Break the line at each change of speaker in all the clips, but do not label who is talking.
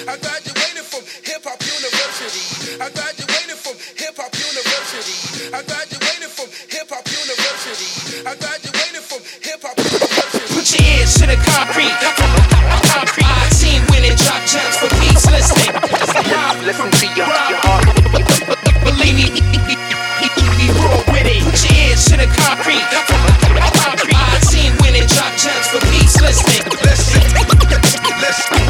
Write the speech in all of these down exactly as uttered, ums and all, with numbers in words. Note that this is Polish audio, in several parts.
I graduated from Hip Hop University. I graduated from Hip Hop University. I graduated from Hip Hop University. I graduated from Hip Hop University.
Put your ears to the concrete. Concrete. I seen when it drop gems for peace. Listen.
Listen to your, your heart.
Believe me, we roll with it. Put your ears to the concrete. Concrete. I seen when it drop gems for peace. Listen.
Listen. Listen.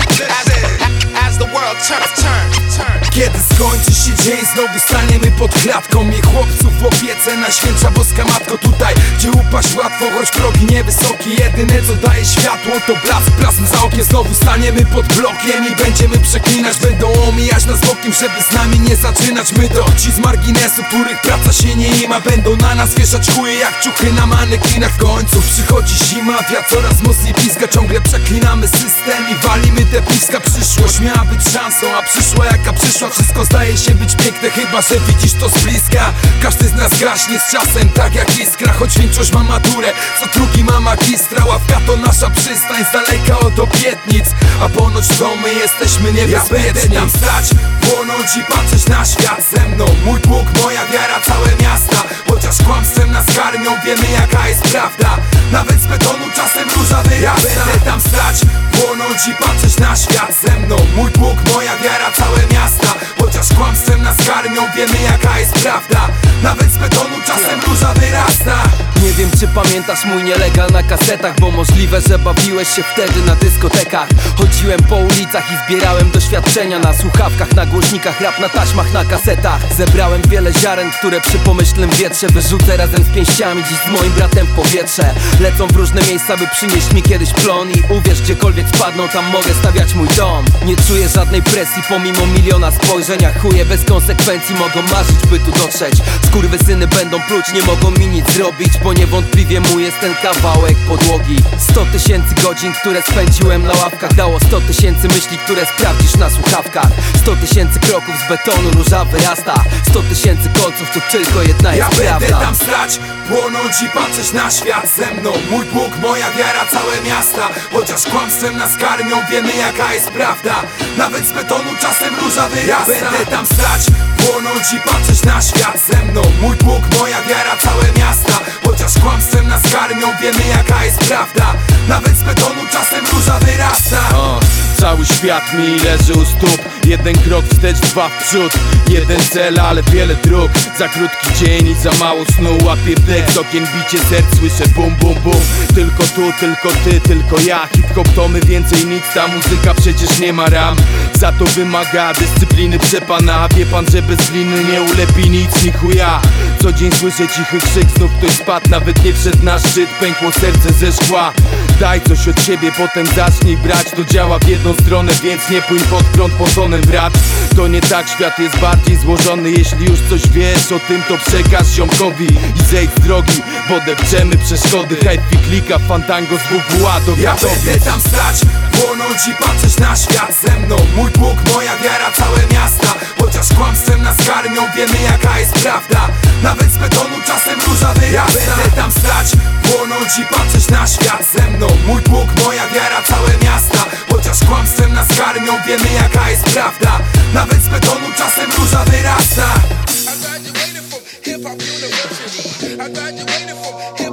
As the world turns, turn, turn.
Kiedy skończy się dzień, znowu staniemy pod klatką. Miej chłopców w opiece, Najświętsza Boska Matko. Tutaj, gdzie upaść łatwo, choć progi niewysokie. Jedyne co daje światło to blask, plasm za okiem. Znowu staniemy pod blokiem i będziemy przeklinać. Będą omijać nas bokiem, żeby z nami nie zaczynać. My to ci z marginesu, których praca się nie ima. Będą na nas wieszać chuje jak ciuchy na manekinach. W końcu przychodzi zima, wiatr coraz mocniej bliska. Ciągle przeklinamy system i walimy te piska. Przyszłość miała być szansą, a przyszła jaka przyszła. Wszystko zdaje się być piękne, chyba że widzisz to z bliska. Każdy z nas gaśnie z czasem, tak jak iskra. Choć większość ma maturę, co drugi ma magistra. Ławka to nasza przystań, z daleka od obietnic. A ponoć to my jesteśmy niebezpieczni. Ja będę tam stać, płonąć i patrzeć na świat ze mną. Mój Bóg, moja wiara, całe miasta. Chociaż kłamstwem nas karmią, wiemy jaka jest prawda. Nawet z betonu czasem róża wyrasta. Ja będę tam stać, płonąć i patrzeć na świat ze mną. Mój Bóg, moja wiara, całe miasta. Chociaż kłamstwem nas karmią, wiemy jaka jest prawda. Nawet z betonu czasem róża wyrasta.
Nie wiem czy pamiętasz mój nielegal na kasetach, bo możliwe, że bawiłeś się wtedy na dyskotekach. Chodziłem po ulicach i zbierałem doświadczenia. Na słuchawkach, na głośnikach, rap na taśmach, na kasetach. Zebrałem wiele ziaren, które przy pomyślnym wietrze wyrzucę razem z pięściami dziś z moim bratem w powietrze. Lecą w różne miejsca, by przynieść mi kiedyś plon. I uwierz, gdziekolwiek spadną, tam mogę stawiać mój dom. Nie czuję żadnej presji, pomimo miliona spojrzenia. Chuje bez konsekwencji mogą marzyć, by tu dotrzeć. Skurwysyny będą pluć, nie mogą mi nic zrobić, bo niewątpliwie mój jest ten kawałek podłogi. Sto tysięcy godzin, które spędziłem na ławkach, dało sto tysięcy myśli, które sprawdzisz na słuchawkach. Sto tysięcy kroków z betonu róża wyrasta. Sto tysięcy kolców to tylko jedna jest
ja
prawda.
Ja będę tam stać, płonąć i patrzeć na świat ze mną. Mój Bóg, moja wiara, całe miasta. Chociaż kłamstwem nas karmią, wiemy jaka jest prawda. Nawet z betonu czasem róża wyrasta. Ja będę tam stać, płonąć i patrzeć na świat ze mną. Mój Bóg, moja wiara, całe miasta. Chociaż kłamstwem nas karmią, wiemy jaka jest prawda. Nawet z betonu czasem róża wyrasta.
o, Cały świat mi leży u stóp. Jeden krok wstecz, dwa w przód. Jeden cel, ale wiele dróg. Za krótki dzień i za mało snu. Łapię wdech, z okien bicie serc, słyszę bum bum bum. Tylko tu, tylko ty, tylko ja. Hip-hop to my, więcej nic. Ta muzyka przecież nie ma ram. Za to wymaga dyscypliny przepana. Wie pan, że bez gliny nie ulepi nic, ni chuja. Co dzień słyszę cichy krzyk, znów ktoś spadł. Nawet nie wszedł na szczyt, pękło serce ze szkła. Daj coś od siebie, potem zacznij brać. To działa w jedną stronę, więc nie płyń pod prąd potonem, brat. To nie tak, świat jest bardziej złożony. Jeśli już coś wiesz o tym, to przekaż ziomkowi i zejdź z drogi, bo depczemy przeszkody. Hype klika, fantango z W W A do
Ja będę tam stać, płonąć i patrzeć na świat ze mną. Mój Bóg, moja wiara, całe miasta. Chociaż kłamstwem nas karmią, wiemy jaka jest prawda. Nawet z betonu czasem róża wyrasta. Ja będę tam stać, płonąć i patrzeć na świat ze mną. Mój Bóg, moja wiara, całe miasta. Chociaż kłamstwem nas karmią, wiemy jaka jest prawda. Nawet z betonu czasem róża wyrasta.
I graduated from Hip Hop University. I graduated from Hip